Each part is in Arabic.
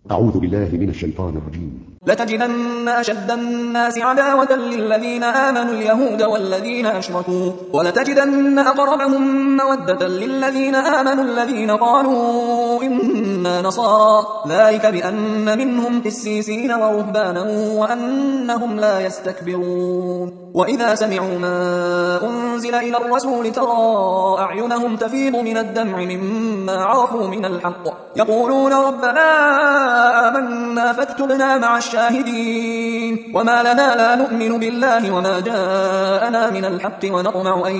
أعوذ بالله من الشيطان الرجيم. لتجدن أشد الناس عداوة للذين آمنوا اليهود والذين أشركوا ولتجدن أقربهم مودة للذين آمنوا الذين قالوا إنا نصارى ذلك بأن منهم قسيسين ورهبانا وأنهم لا يستكبرون وإذا سمعوا ما أنزل إلى الرسول ترى أعينهم تفيض من الدمع مما عرفوا من الحق يقولون ربنا آمنا فاكتبنا مع الشاهدين وما لنا لا نؤمن بالله وما جاءنا من الحق ونطمع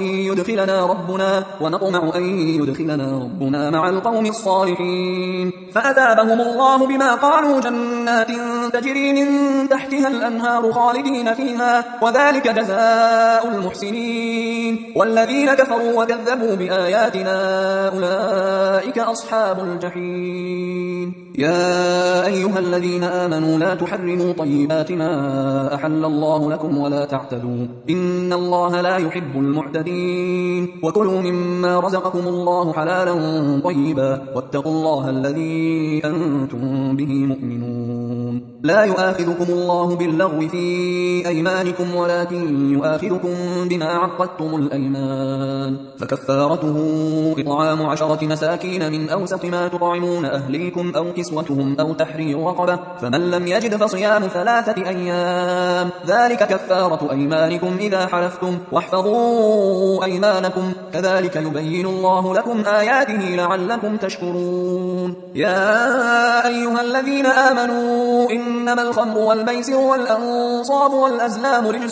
أن يدخلنا ربنا مع القوم الصالحين فأثابهم الله بما قالوا جنات تجري من تحتها الأنهار خالدين فيها وذلك جزاء المحسنين والذين كفروا وكذبوا بآياتنا أولئك أصحاب الجحيم يا أيها الذين آمنوا لا تحرموا طيبات ما أحل الله لكم ولا تعتدوا إن الله لا يحب المعتدين وكلوا مما رزقكم الله حلالا طيبا واتقوا الله الذي أنتم به مؤمنون لا يؤاخذكم الله باللغو في أيمانكم ولكن يؤاخذكم بما عقدتم الأيمان فكفارته إطعام 10 مساكين من أوسط ما تطعمون أهليكم أو كسوتهم أو تحرير رقبة فمن لم يجد فصيام 3 أيام ذلك كفارة أيمانكم إذا حلفتم واحفظوا أيمانكم كذلك يبين الله لكم آياته لعلكم تشكرون يا أيها الذين آمنوا إنما الخمر والميسر والأنصاب والأزلام رجس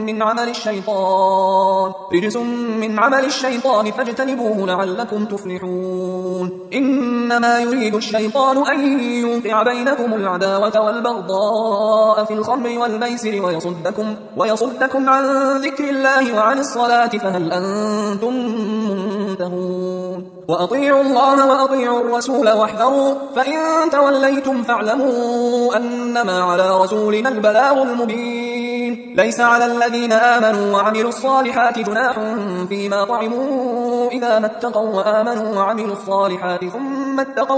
من عمل الشيطان فاجتنبوه لعلكم تفلحون إنما يريد الشيطان أن يوقع بينكم العداوة والبغضاء في الخمر والميسر ويصدكم عن ذكر الله وعن الصلاة فهل أنتم منتهون وأطيعوا الله وأطيعوا الرسول واحذروا فإن توليتم فاعلموا أنما على رسولنا البلاغ المبين ليس على الذين آمنوا وعملوا الصالحات جناح فيما طعموا إذا ما اتقوا وآمنوا وعملوا الصالحات ثم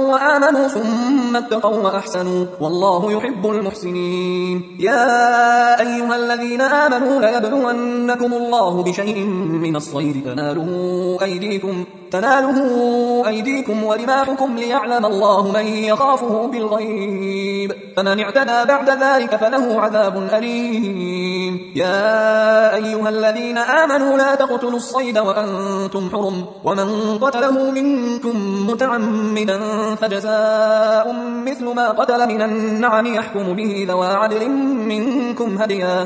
اتقوا وأحسنوا والله يحب المحسنين يا أيها الذين آمنوا ليبلونكم الله بشيء من الصيد تناله أيديكم ورماحكم ليعلم الله من يخافه بالغيب فمن اعتدى بعد ذلك فله عذاب أليم يا أيها الذين آمنوا لا تقتلوا الصيد وأنتم حرم ومن قتله منكم متعمدا فجزاء مثل ما قتل من النعم يحكم به ذوى عدل منكم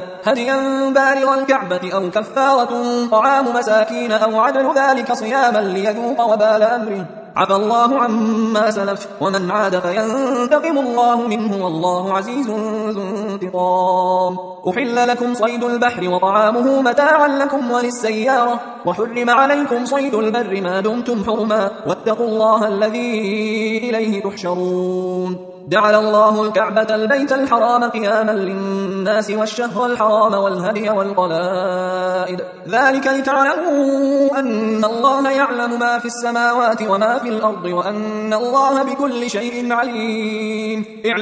هديا بالغ الكعبة أو كفارة طعام مساكين أو عدل ذلك صياما ليذوق وبال أمره عفى الله عما سلف ومن عاد فينتقم الله منه والله عزيز ذو انتقام أحل لكم صيد البحر وطعامه متاعا لكم وللسيارة وحرم عليكم صيد البر ما دمتم حرما واتقوا الله الذي إليه تحشرون جعل الله الكعبة البيت الحرام قياما للناس والشهر الحرام والهدي والقلائد ذلك لتعلموا أن الله يعلم ما في السماوات وما في الأرض وأن الله بكل شيء عليم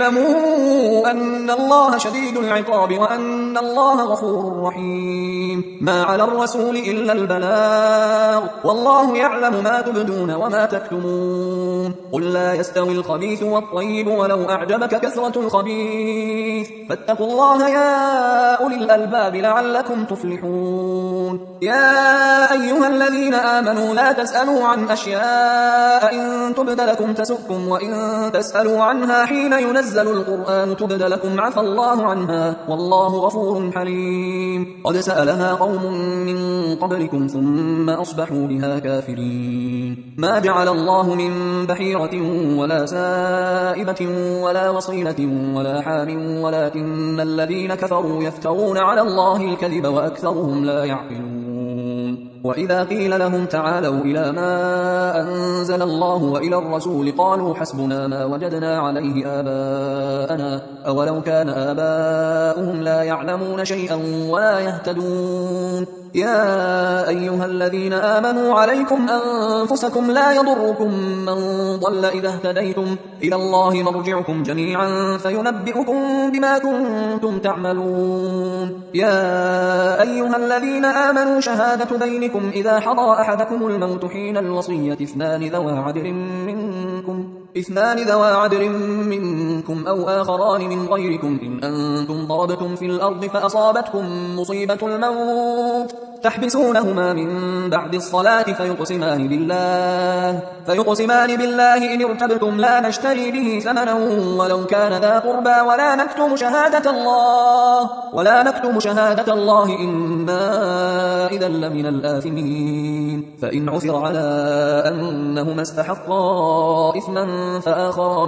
اعلموا أن الله شديد العقاب وأن الله غفور رحيم ما على الرسول إلا البلاغ والله يعلم ما تبدون وما تكتمون قل لا يستوي الخبيث والطيب ولو أعجبك كثرة الخبيث فاتقوا الله يا أولي الألباب لعلكم تفلحون يا أيها الذين آمنوا لا تسألوا عن أشياء إن تبد لكم تسؤكم وإن تسألوا عنها حين ينزل القرآن تبد لكم عفى الله عنها والله غفور حليم قد سألها قوم من قبلكم ثم أصبحوا بها كافرين ما جعل الله من بحيرة ولا سائبة ولا وصيلة ولا حام ولكن الذين كفروا يفترون على الله الكذب وأكثرهم لا يعقلون وإذا قيل لهم تعالوا إلى ما أنزل الله وإلى الرسول قالوا حسبنا ما وجدنا عليه آباءنا أولو كان آباؤهم لا يعلمون شيئا ولا يهتدون يا أيها الذين آمنوا عليكم أنفسكم لا يضركم من ضل إذا اهتديتم إلى الله مرجعكم جميعا فينبئكم بما كنتم تعملون. يا أيها الذين آمنوا شهادة بينكم إذا حضر أحدكم الموت حين الوصية اثنان ذوى عدل منكم أو آخران من غيركم إن أنتم ضربتم في الأرض فأصابتكم مصيبة الموت تحبسونهما من بعد الصلاة فيقسمان بالله إن ارتبتم لا نشتري به ثمنا ولو كان ذا قربى ولا نكتم شهادة الله إنا إذا لمن الآثمين. فإن عثر على أنهما استحقا إثما فآخران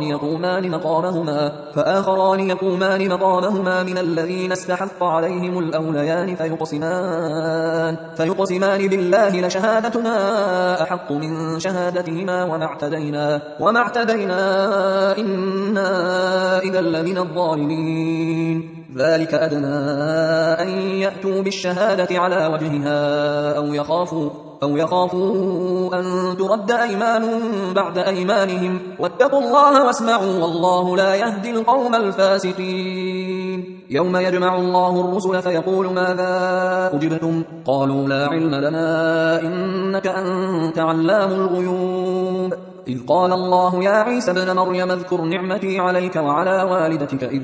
يقومان مقامهما من الذين استحق عليهم الأوليان فيقسمان بالله لشهادتنا أحق من شهادتهما وما اعتدينا إنا إذا لمن الظالمين. ذلك أدنى أن يأتوا بالشهادة على وجهها أو يخافوا أن ترد أيمان بعد أيمانهم واتقوا الله واسمعوا والله لا يهدي القوم الفاسقين. يوم يجمع الله الرسل فيقول ماذا أجبتم قالوا لا علم لنا إنك أنت علام الغيوب. إذ قال الله يا عيسى ابن مريم اذكر نعمتي عليك وعلى والدتك إذ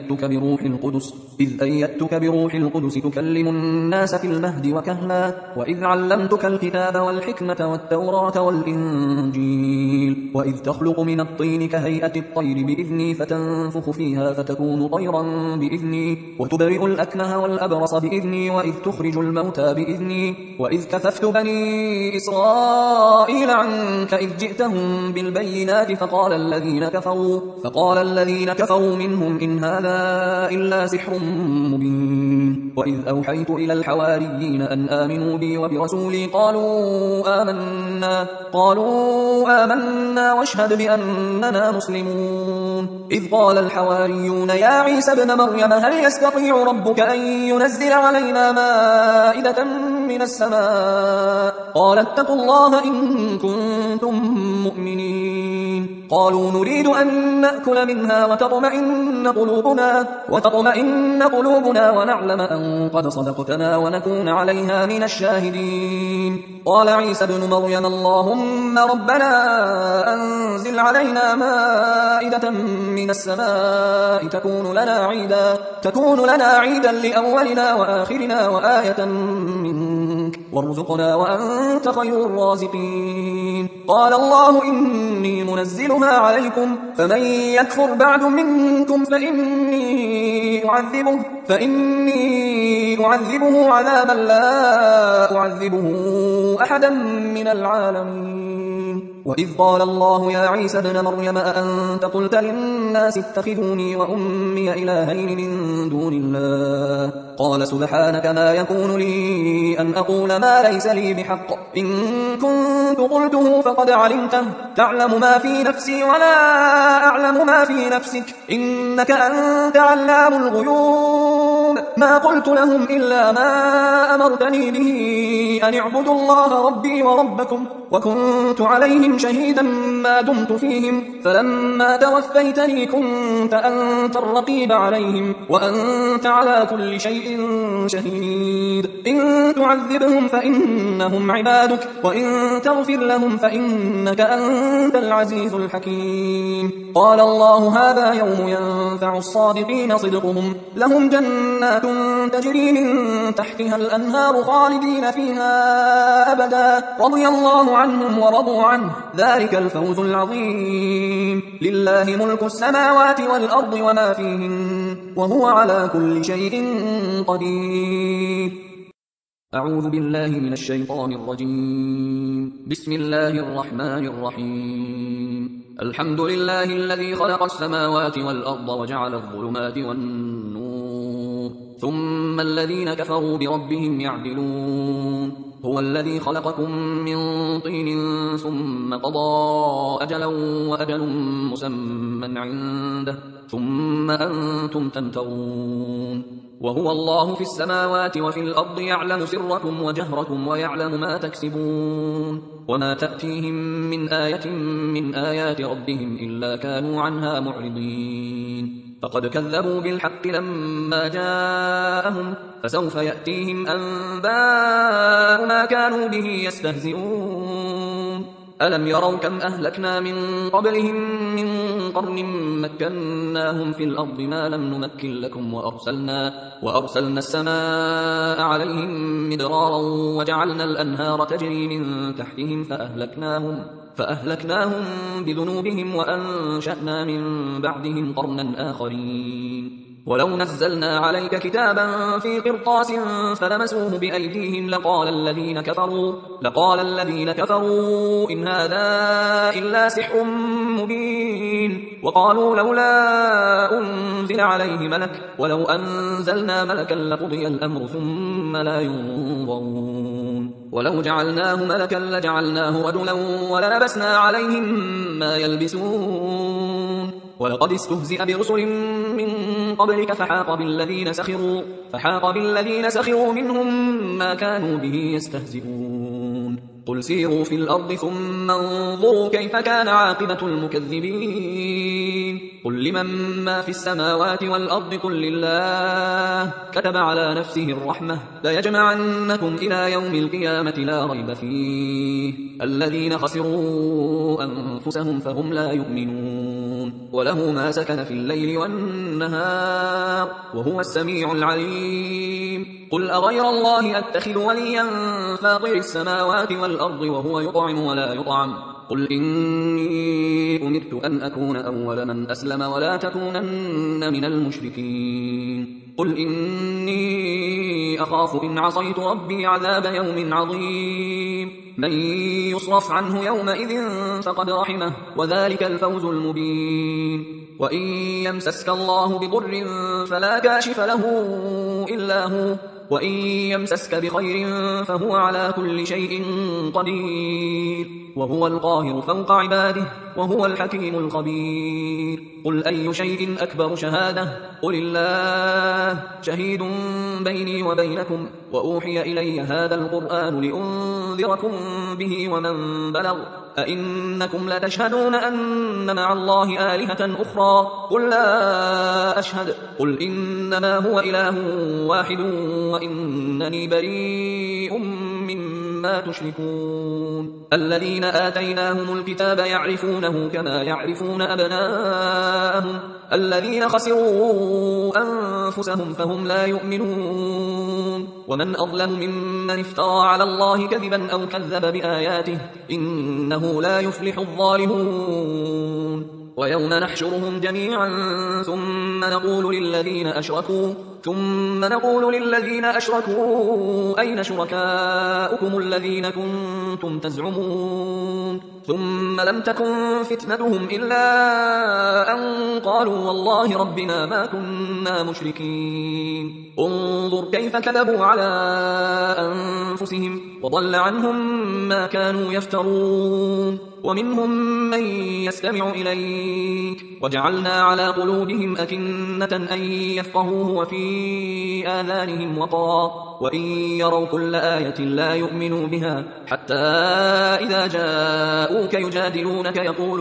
أيدتك بروح القدس تكلم الناس في المهد وكهلا وإذ علمتك الكتاب والحكمة والتوراة والإنجيل وإذ تخلق من الطين كهيئة الطير بإذني فتنفخ فيها فتكون طيرا بإذني وتبرئ الأكمه والأبرص بإذني وإذ تخرج الموتى بإذني وإذ كففت بني إسرائيل عنك إذ جئتهم بالبينات فقال الذين كفروا منهم إن هذا إلا سحر مبين. وإذ أوحيت إلى الحواريين أن آمنوا بي وبرسولي قالوا آمنا واشهد بأننا مسلمون. إذ قال الحواريون يا عيسى ابن مريم هل يستطيع ربك أن ينزل علينا مائدة من السماء قال اتقوا الله إن كنتم مؤمنين. قالوا نريد أن نأكل منها وتطمئن قلوبنا ونعلم أن قد صدقتنا ونكون عليها من الشاهدين. قال عيسى ابن مريم اللهم ربنا أنزل علينا مائدة من السماء تكون لنا عيدا لأولنا وآخرنا وآية منك وارزقنا وأنت خير الرازقين. قال الله إني منزلها عليكم فمن يكفر بعد منكم فإني أعذبه عذابا لا أعذبه أحدا من العالمين. وإذ قال الله يا عيسى ابن مريم أأنت قلت للناس اتخذوني وأمي إلهين من دون الله قال سبحانك ما يكون لي أن أقول ما ليس لي بحق إن كنت قلته فقد علمته تعلم ما في نفسي ولا أعلم ما في نفسك إنك أنت علام الغيوب. ما قلت لهم إلا ما أمرتني به أن اعبدوا الله ربي وربكم وكنت عليهم شهيدا ما دمت فيهم فلما توفيتني كنت أنت الرقيب عليهم وأنت على كل شيء شهيد. إن تعذبهم فإنهم عبادك وإن تغفر لهم فإنك أنت العزيز الحكيم. قال الله هذا يوم ينفع الصادقين صدقهم لهم جنات تجري من تحتها الأنهار خالدين فيها أبدا رضي الله عنهم ورضوا عنه ذلك الفوز العظيم. لله ملك السماوات والأرض وما فيهن وهو على كل شيء قدير. أعوذ بالله من الشيطان الرجيم. بسم الله الرحمن الرحيم. الحمد لله الذي خلق السماوات والأرض وجعل الظلمات والنور ثم الذين كفروا بربهم يعدلون. هو الذي خلقكم من طين ثم قضى أجلا وأجل مسمى عنده ثم أنتم تمترون وهو الله في السماوات وفي الأرض يعلم سركم وجهركم ويعلم ما تكسبون وما تأتيهم من آية من آيات ربهم إلا كانوا عنها معرضين فقد كذبوا بالحق لما جاءهم فسوف يأتيهم أنباء ما كانوا به يستهزئون ألم يروا كم أهلكنا من قبلهم من قرن مكناهم في الأرض ما لم نمكن لكم وأرسلنا السماء عليهم مدرارا وجعلنا الأنهار تجري من تحتهم فأهلكناهم بذنوبهم وأنشأنا من بعدهم قرنا آخرين ولو نزلنا عليك كتابا في قرطاس فلمسوه بأيديهم لقال الذين كفروا إن هذا إلا سحر مبين وقالوا لولا أنزل عليه ملك ولو أنزلنا ملكا لقضي الأمر ثم لا ينظرون ولو جعلناه ملكا لجعلناه رجلا وللبسنا عليهم ما يلبسون ولقد استهزئ برسل من قبلك فحاق بالذين سخروا منهم ما كانوا به يستهزئون قل سيروا في الأرض ثم انظروا كيف كان عاقبة المكذبين قل لمن ما في السماوات والأرض قل لله كتب على نفسه الرحمة ليجمعنكم إلى يوم القيامة لا ريب فيه الذين خسروا أنفسهم فهم لا يؤمنون وله ما سكن في الليل والنهار وهو السميع العليم قل أغير الله أتخذ وليا فاطر السماوات والأرض وهو يطعم ولا يطعم قل إني أمرت أن أكون أول من أسلم ولا تكونن من المشركين قل إني أخاف إن عصيت ربي عذاب يوم عظيم من يصرف عنه يومئذ فقد رحمه وذلك الفوز المبين وإن يمسسك الله بضر فلا كاشف له إلا هو وإن يمسسك بخير فهو على كل شيء قدير وهو القاهر فوق عباده وهو الحكيم الخبير قل أي شيء أكبر شهادة قل الله شهيد بيني وبينكم وأوحي إلي هذا القرآن لأنذركم به ومن بلغ أئنكم لتشهدون أن مع الله آلهة أخرى قل لا أشهد قل إنما هو إله واحد وإنني بريء مما تشركون الذين آتيناهم الكتاب يعرفونه كما يعرفون أبناءهم الذين خسروا أنفسهم فهم لا يؤمنون ومن أظلم ممن افترى على الله كذبا أو كذب بآياته إنه لا يفلح الظالمون ويوم نحشرهم جميعا ثم نقول للذين أشركوا أين شركاؤكم الذين كنتم تزعمون ثم لم تكن فتنتهم إلا أن قالوا والله ربنا ما كنا مشركين انظر كيف كذبوا على أنفسهم وضل عنهم ما كانوا يفترون ومنهم من يستمع إليك وجعلنا على قلوبهم أكنة أن يفقهوه وفي آذانهم وقرا وإن يروا كل آية لا يؤمنوا بها حتى إذا جاءوك يجادلونك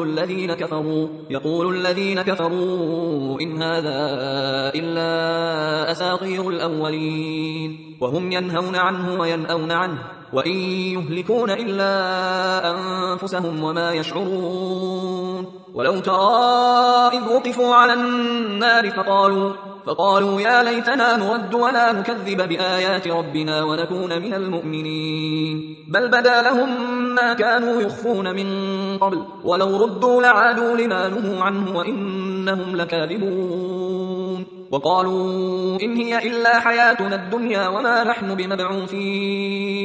يقول الذين كفروا إن هذا إلا أساطير الأولين وهم ينهون عنه وينأون عنه وإن يهلكون إلا أنفسهم وما يشعرون ولو ترى إذ وقفوا على النار فقالوا يا ليتنا نرد ولا نكذب بآيات ربنا ونكون من المؤمنين بل بدا لهم ما كانوا يخفون من قبل ولو ردوا لعادوا لما نهوا عنه وإنهم لكاذبون وقالوا إن هي إلا حياتنا الدنيا وما نحن بمبعوثين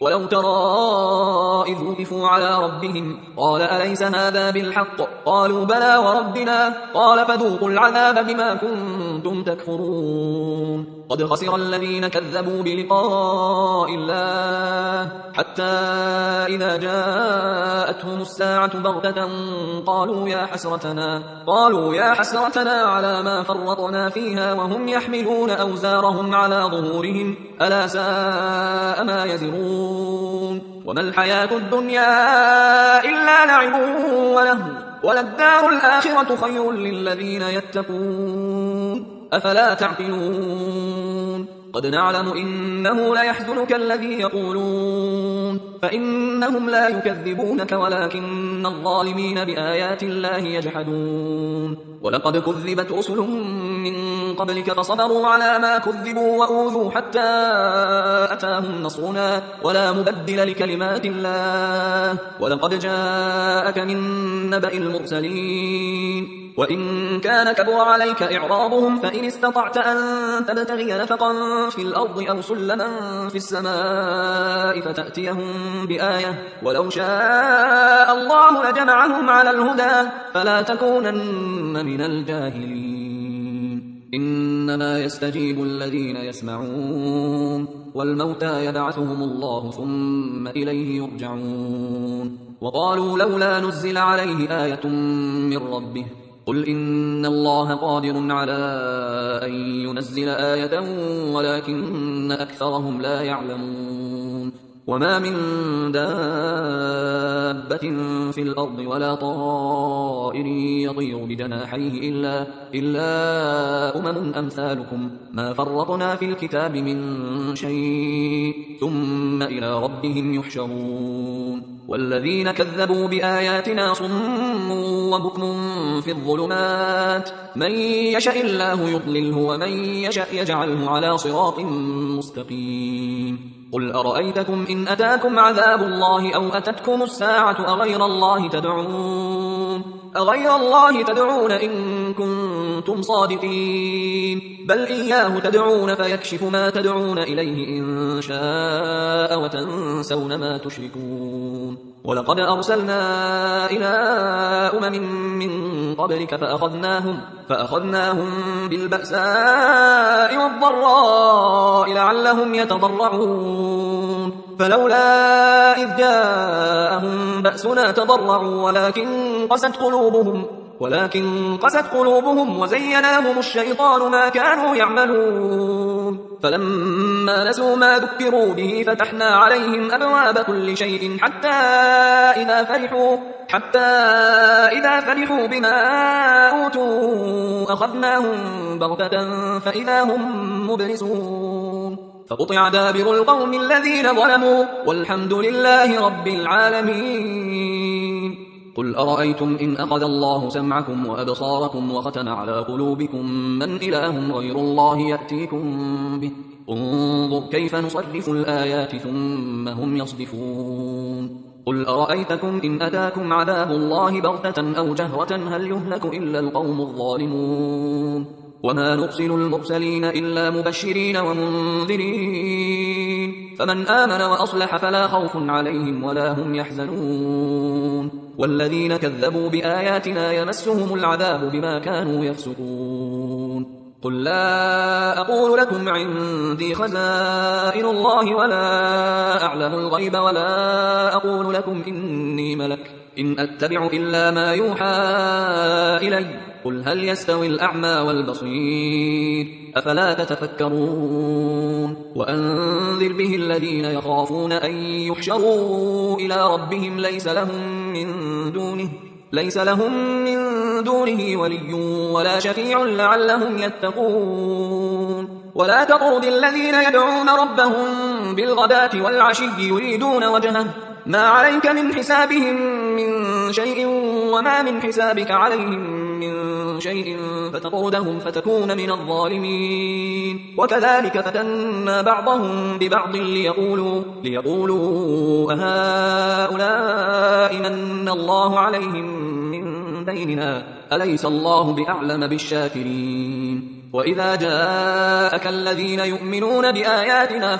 ولو ترى إذ وقفوا على ربهم قال أليس هذا بالحق قالوا بلى وربنا قال فذوقوا العذاب بما كنتم تكفرون قد خسر الذين كذبوا بلقاء الله حتى إذا جاءتهم الساعة بغتة قالوا يا حسرتنا على ما فرطنا فيها وهم يحملون أوزارهم على ظهورهم ألا ساء ما يزرون وما الحياة الدنيا إلا لعب ولهو وللدار الآخرة خير للذين يتقون أفلا تعقلون قد نعلم إنه ليحزنك الذي يقولون فإنهم لا يكذبونك ولكن الظالمين بآيات الله يجحدون ولقد كذبت رسل من قبلك فصبروا على ما كذبوا وأوذوا حتى أتاهم نصرنا ولا مبدل لكلمات الله ولقد جاءك من نبأ المرسلين وإن كان كبر عليك إعراضهم فإن استطعت أن تبتغي نفقا في الأرض أو سلما في السماء فتأتيهم بآية ولو شاء الله لجمعهم على الهدى فلا تكونن من الجاهلين إنما يستجيب الذين يسمعون والموتى يبعثهم الله ثم إليه يرجعون وقالوا لولا نزل عليه آية من ربه قل إن الله قادر على أن ينزل آية ولكن أكثرهم لا يعلمون وما من دابة في الأرض ولا طائر يطير بجناحيه إلا أمم أمثالكم ما فرطنا في الكتاب من شيء ثم إلى ربهم يحشرون والذين كذبوا بآياتنا صم وبكم في الظلمات من يشاء الله يضلله ومن يشاء يجعله على صراط مستقيم قل أرأيتكم إن أتاكم عذاب الله أو أتتكم الساعة أغير الله تدعون إن كنتم صادقين بل إياه تدعون فيكشف ما تدعون إليه إن شاء وتنسون ما تشركون ولقد أرسلنا إلى أمم من قبلك فأخذناهم بالبأساء والضراء لعلهم يتضرعون فلولا إذ جاءهم بأسنا تضرعوا ولكن قست قلوبهم وزين لهم الشيطان ما كانوا يعملون فلما نسوا ما ذكروا به فتحنا عليهم أبواب كل شيء حتى إذا فرحوا بما أوتوا أخذناهم بغتة فإذا هم مبلسون فقطع دابر القوم الذين ظلموا والحمد لله رب العالمين قل أرأيتم إن أخذ الله سمعكم وأبصاركم وختم على قلوبكم من إله غير الله يأتيكم به انظر كيف نصرف الآيات ثم هم يصدفون قل أرأيتكم إن أتاكم عذاب الله بغتة أو جهرة هل يهلك إلا القوم الظالمون وما نرسل المرسلين إلا مبشرين ومنذرين فمن آمن وأصلح فلا خوف عليهم ولا هم يحزنون والذين كذبوا بآياتنا يمسهم العذاب بما كانوا يفسقون قل لا أقول لكم عندي خزائن الله ولا أعلم الغيب ولا أقول لكم إني ملك إن أتبع إلا ما يوحى إلي قل هل يستوي الأعمى والبصير أفلا تتفكرون وأنذر به الذين يخافون أن يحشروا إلى ربهم ليس لهم من دونه ولي ولا شفيع لعلهم يتقون ولا تطرد الذين يدعون ربهم بالغداة والعشي يريدون وجهه ما عليك من حسابهم من شيء وما من حسابك عليهم من شيء فتطردهم فتكون من الظالمين وكذلك فتنا بعضهم ببعض ليقولوا أهؤلاء من الله عليهم من بيننا أليس الله بأعلم بالشاكرين وإذا جاءك الذين يؤمنون بآياتنا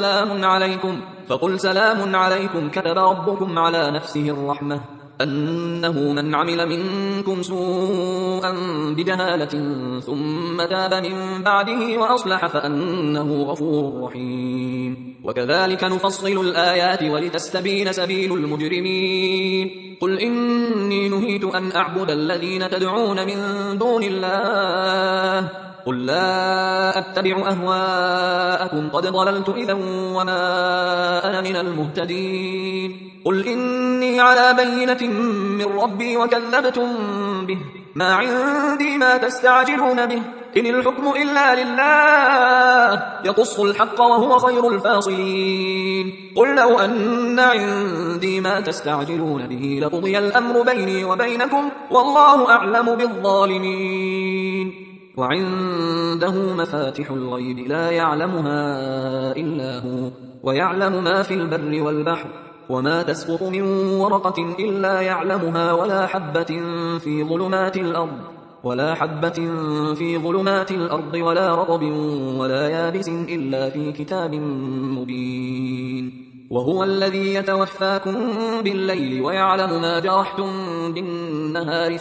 فقل سلام عليكم كتب ربكم على نفسه الرحمة أنه من عمل منكم سوءا بجهالة ثم تاب من بعده وأصلح فأنه غفور رحيم وكذلك نفصل الآيات ولتستبين سبيل المجرمين قل إني نهيت أن أعبد الذين تدعون من دون الله قل لا أتبع أهواءكم قد ضللت إذا وما أنا من المهتدين قل إني على بينة من ربي وكذبتم به ما عندي ما تستعجلون به إن الحكم إلا لله يقص الحق وهو خير الفاصلين قل لو أن عندي ما تستعجلون به لقضي الأمر بيني وبينكم والله أعلم بالظالمين وعنده مفاتح الغيب لا يعلمها إلا هو ويعلم ما في البر والبحر وما تسقط من ورقة إلا يعلمها ولا حبة في ظلمات الأرض ولا رطب ولا يابس إلا في كتاب مبين وهو الذي يتوفاكم بالليل ويعلم ما جرحتم بالنهار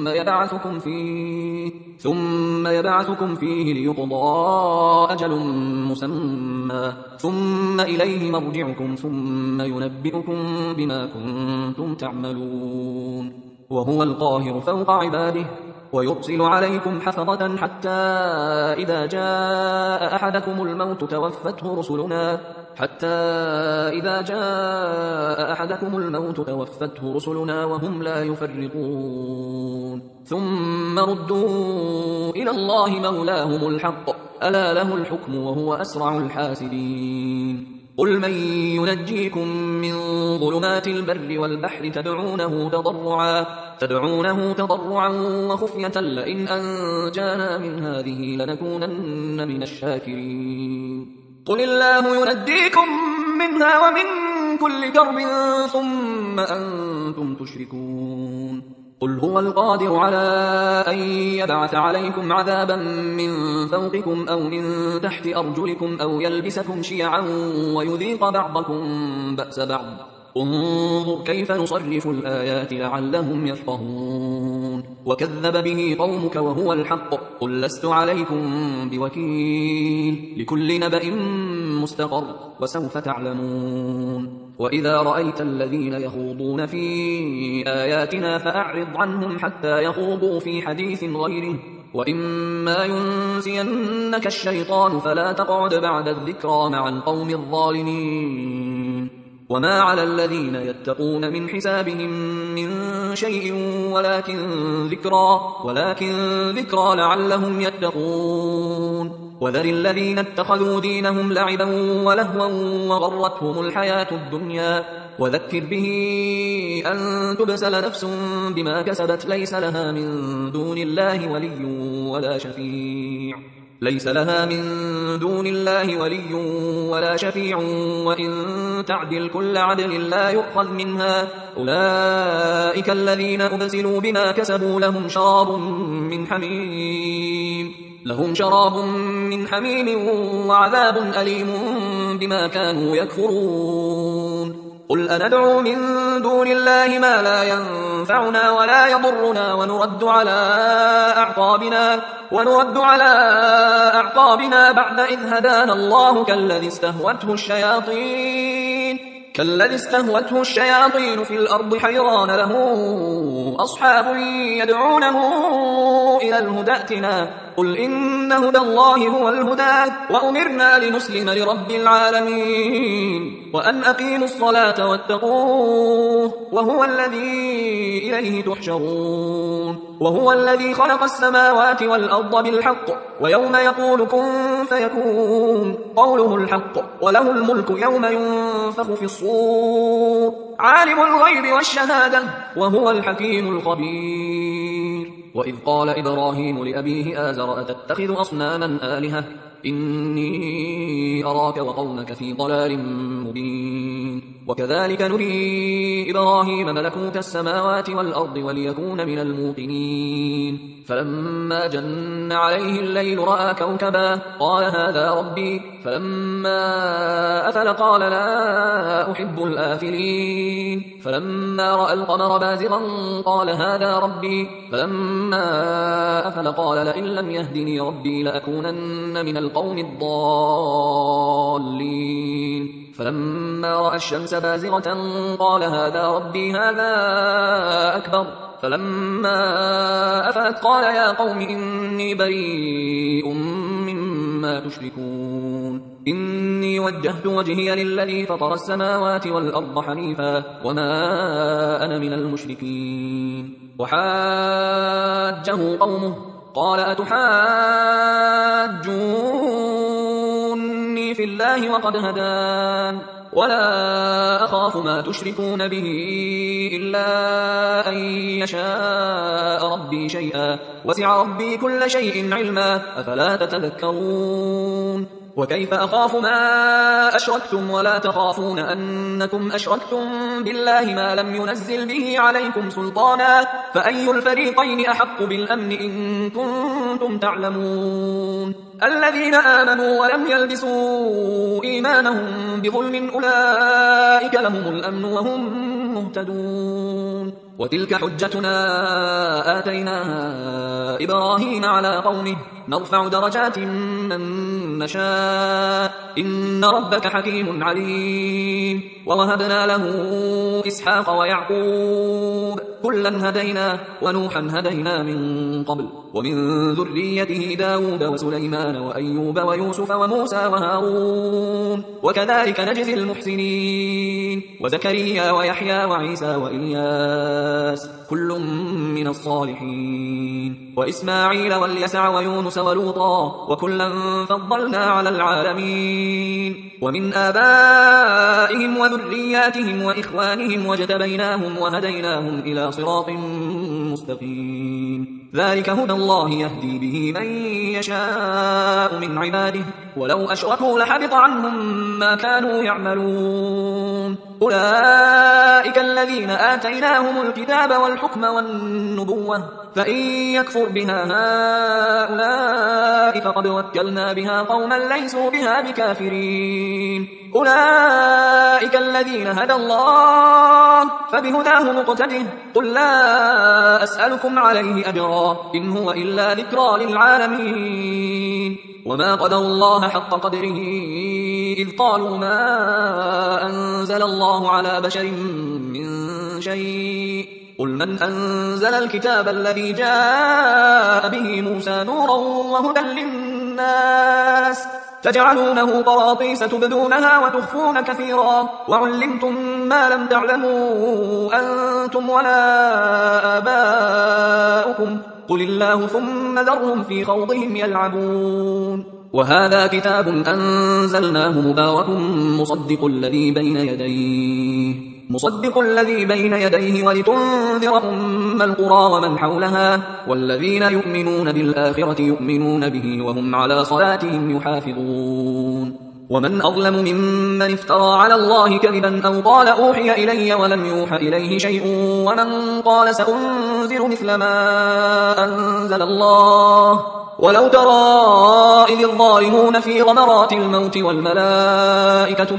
ثم يبعثكم فيه ليقضى أجل مسمى ثم إليه مرجعكم ثم ينبئكم بما كنتم تعملون وهو القاهر فوق عباده ويرسل عليكم حفظة حتى إذا جاء أحدكم الموت توفته رسلنا وهم لا يفرطون ثم ردوا إلى الله مولاهم الحق ألا له الحكم وهو أسرع الحاسبين قل من ينجيكم من ظلمات البر والبحر تدعونه تضرعا وخفية لئن أنجانا من هذه لنكونن من الشاكرين قل الله ينجيكم منها ومن كل كرب ثم أنتم تشركون قل هو القادر على أن يبعث عليكم عذابا من فوقكم أو من تحت أرجلكم أو يلبسكم شيعا ويذيق بعضكم بأس بعض انظر كيف نصرف الآيات لعلهم يفقهون وكذب به قومك وهو الحق قل لست عليكم بوكيل لكل نبأ مستقر وسوف تعلمون وإذا رأيت الذين يخوضون في آياتنا فأعرض عنهم حتى يخوضوا في حديث غيره وإما ينسينك الشيطان فلا تقعد بعد الذكرى مع القوم الظالمين وما على الذين يتقون من حسابهم من شيء ولكن ذكرى لعلهم يتقون وذر الذين اتخذوا دينهم لعبا ولهوا وغرتهم الحياة الدنيا وذكر به أن تبسل نفس بما كسبت ليس لها من دون الله ولي ولا شفيع وإن تعدل كل عدل لا يؤخذ منها أولئك الذين أبسلوا بما كسبوا لهم شراب من حميم وعذاب أليم بما كانوا يكفرون قل أندعو من دون الله ما لا ينفعنا ولا يضرنا ونرد على أعقابنا بعد إذ هدانا الله كالذي استهوته الشياطين في الأرض حيران له أصحاب يدعونه إلى الهدى ائتنا قل إن هدى الله هو الهدى وأمرنا لنسلم لرب العالمين وأن أقيموا الصلاة واتقوه وهو الذي إليه تحشرون وهو الذي خلق السماوات والأرض بالحق ويوم يقول كن فيكون قوله الحق وله الملك يوم ينفخ في الصور عالم الغيب والشهادة وهو الحكيم الخبير وإذ قال إبراهيم لأبيه آزر أتتخذ أصناما آلهة إني أراك وقومك في ضلال مبين وكذلك نري إبراهيم ملكوت السماوات والأرض وليكون من الموقنين فلما جن عليه الليل رأى كوكبا قال هذا ربي فلما أفل قال لا أحب الآفلين فلما رأى القمر بازغا قال هذا ربي فلما أفل قال لئن لم يهدني ربي لأكونن من القوم الضالين فلما رأى الشمس بازغة قال هذا ربي هذا أكبر فلما أفلت قال يا قوم إني بريء مما تشركون إني وجهت وجهي للذي فطر السماوات والأرض حنيفا وما أنا من المشركين وحاجه قومه قال أتحاجوني في الله وقد هدان ولا أخاف ما تشركون به إلا أن يشاء ربي شيئا وسع ربي كل شيء علما أفلا تتذكرون وكيف أخاف ما أشركتم ولا تخافون أنكم أشركتم بالله ما لم ينزل به عليكم سلطانا فأي الفريقين أحق بالأمن إن كنتم تعلمون الذين آمنوا ولم يلبسوا إيمانهم بظلم أولئك لهم الأمن وهم مهتدون وتلك حجتنا آتيناها إبراهيم على قومه نرفع درجات من نشاء إن ربك حكيم عليم ووهبنا له إسحاق ويعقوب كلا هدينا ونوحا هدينا من قبل ومن ذريته داود وسليمان وأيوب ويوسف وموسى وهارون وكذلك نجزي المحسنين وزكريا ويحيى وعيسى وإلياس كل من الصالحين وإسماعيل واليسع ويونس ولوطا وكلا فضلنا على العالمين ومن آبائهم وذرياتهم وإخوانهم واجتبيناهم وهديناهم إلى صراط مستقيم ذلك هدى الله يهدي به من يشاء من عباده ولو أشركوا لحبط عنهم ما كانوا يعملون أولئك الذين آتيناهم الكتاب والحكم والنبوة فإن يكفر بها هؤلاء فقد وكلنا بها قوما ليسوا بها بكافرين أولئك الذين هدى الله فبهداه مقتده قل لا أسألكم عليه أجرا إن هو إلا ذكرى للعالمين وما قدروا الله حق قدره إذ قالوا ما أنزل الله على بشر من شيء قل من أنزل الكتاب الذي جاء به موسى نورا وهدى للناس تجعلونه قراطيس تبدونها وتخفون كثيرا وعلمتم ما لم تعلموا أنتم ولا آباؤكم قل الله ثم ذرهم في خوضهم يلعبون وهذا كتاب أنزلناه مبارك مصدق الذي بين يديه ولتنذر أم القرى ومن حولها والذين يؤمنون بالآخرة يؤمنون به وهم على صلاتهم يحافظون ومن أظلم ممن افترى على الله كذبا أو قال أوحي إلي ولم يوحى إليه شيء ومن قال سأنزل مثل ما أنزل الله ولو ترى إذ الظالمون في غمرات الموت والملائكة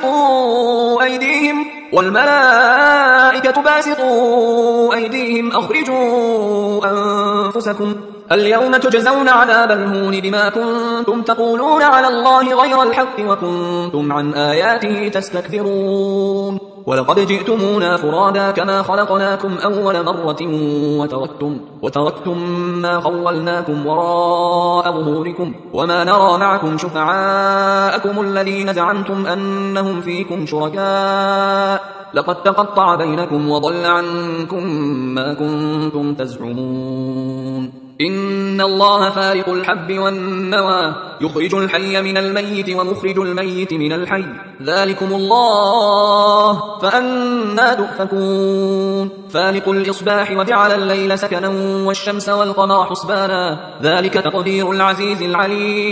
باسطوا أيديهم أخرجوا أنفسكم اليوم تجزون عذاب الهون بما كنتم تقولون على الله غير الحق وكنتم عن آياته تستكبرون ولقد جئتمونا فرادا كما خلقناكم أول مرة وتركتم ما خولناكم وراء ظهوركم وما نرى معكم شفعاءكم الذين زعمتم أنهم فيكم شركاء لقد تقطع بينكم وضل عنكم ما كنتم تزعمون إن الله فارق الحب والنوى يخرج الحي من الميت ومخرج الميت من الحي ذلكم الله فأنى تؤفكون فالق الإصباح وجعل الليل سكنا والشمس والقمر حسبانا ذلك تقدير العزيز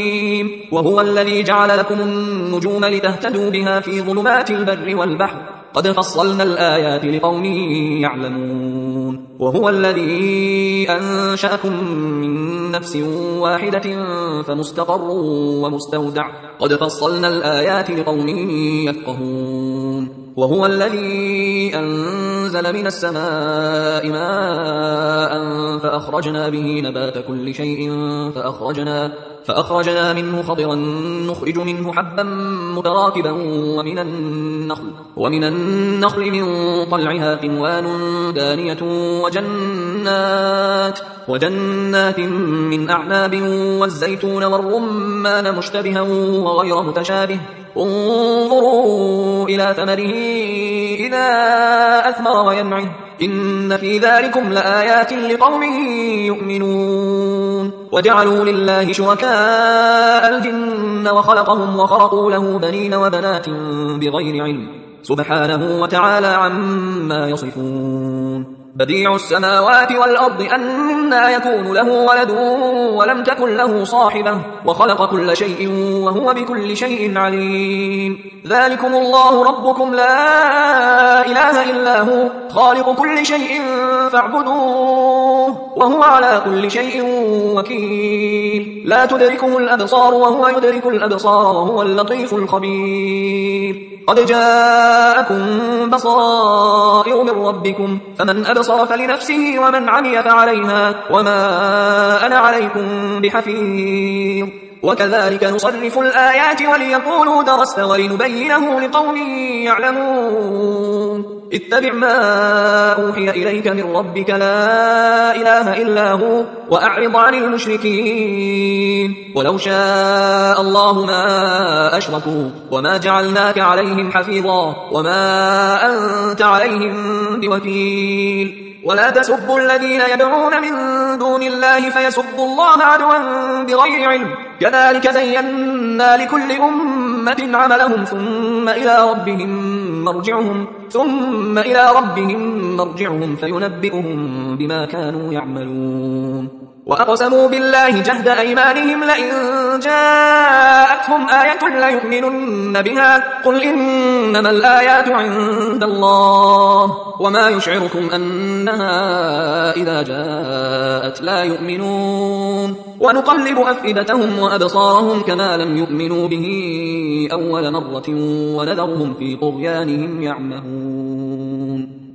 العليم وهو الذي جعل لكم النجوم لتهتدوا بها في ظلمات البر والبحر قد فصلنا الآيات لقوم يعلمون وهو الذي أنشأكم من نفس واحدة فمستقر ومستودع قد فصلنا الآيات لقوم يفقهون وهو الذي أنزل من السماء ماء فأخرجنا به نبات كل شيء فأخرجنا منه خضرا نخرج منه حبا متراكبا ومن النخل من طلعها قنوان دانية وجنات من أعناب والزيتون والرمان مشتبها وغير متشابه انظروا إلى ثمره إذا أثمر وينعه إن في ذلكم لآيات لقوم يؤمنون وجعلوا لله شركاء الجن وخلقهم وخرقوا له بنين وبنات بغير علم سبحانه وتعالى عما يصفون بديع السماوات والأرض أنى يكون له ولد ولم تكن له صاحبة وخلق كل شيء وهو بكل شيء عليم ذلكم الله ربكم لا إله إلا هو خالق كل شيء فاعبدوه وهو على كل شيء وكيل لا تدركه الأبصار وهو يدرك الأبصار وهو اللطيف الخبير قد جاءكم بصائر من ربكم فمن أبصر فلنفسه ومن عمي فعليها وما أنا عليكم بحفيظ وكذلك نصرف الآيات وليقولوا درست ولنبينه لقوم يعلمون اتبع ما أوحي إليك من ربك لا إله إلا هو وأعرض عن المشركين ولو شاء الله ما أشركوا وما جعلناك عليهم حفيظا وما أنت عليهم بوكيل ولا تسبوا الذين يدعون من دون الله فيسبوا الله عدوا بغير علم كذلك زينا لكل أمة عملهم ثم إلى ربهم مرجعهم فينبئهم بما كانوا يعملون وأقسموا بالله جهد أيمانهم لئن جاءتهم آية ليؤمنن بها قل إنما الآيات عند الله وما يشعركم أنها إذا جاءت لا يؤمنون ونقلب أفئدتهم وأبصارهم كما لم يؤمنوا به أول مرة ونذرهم في طغيانهم يعمهون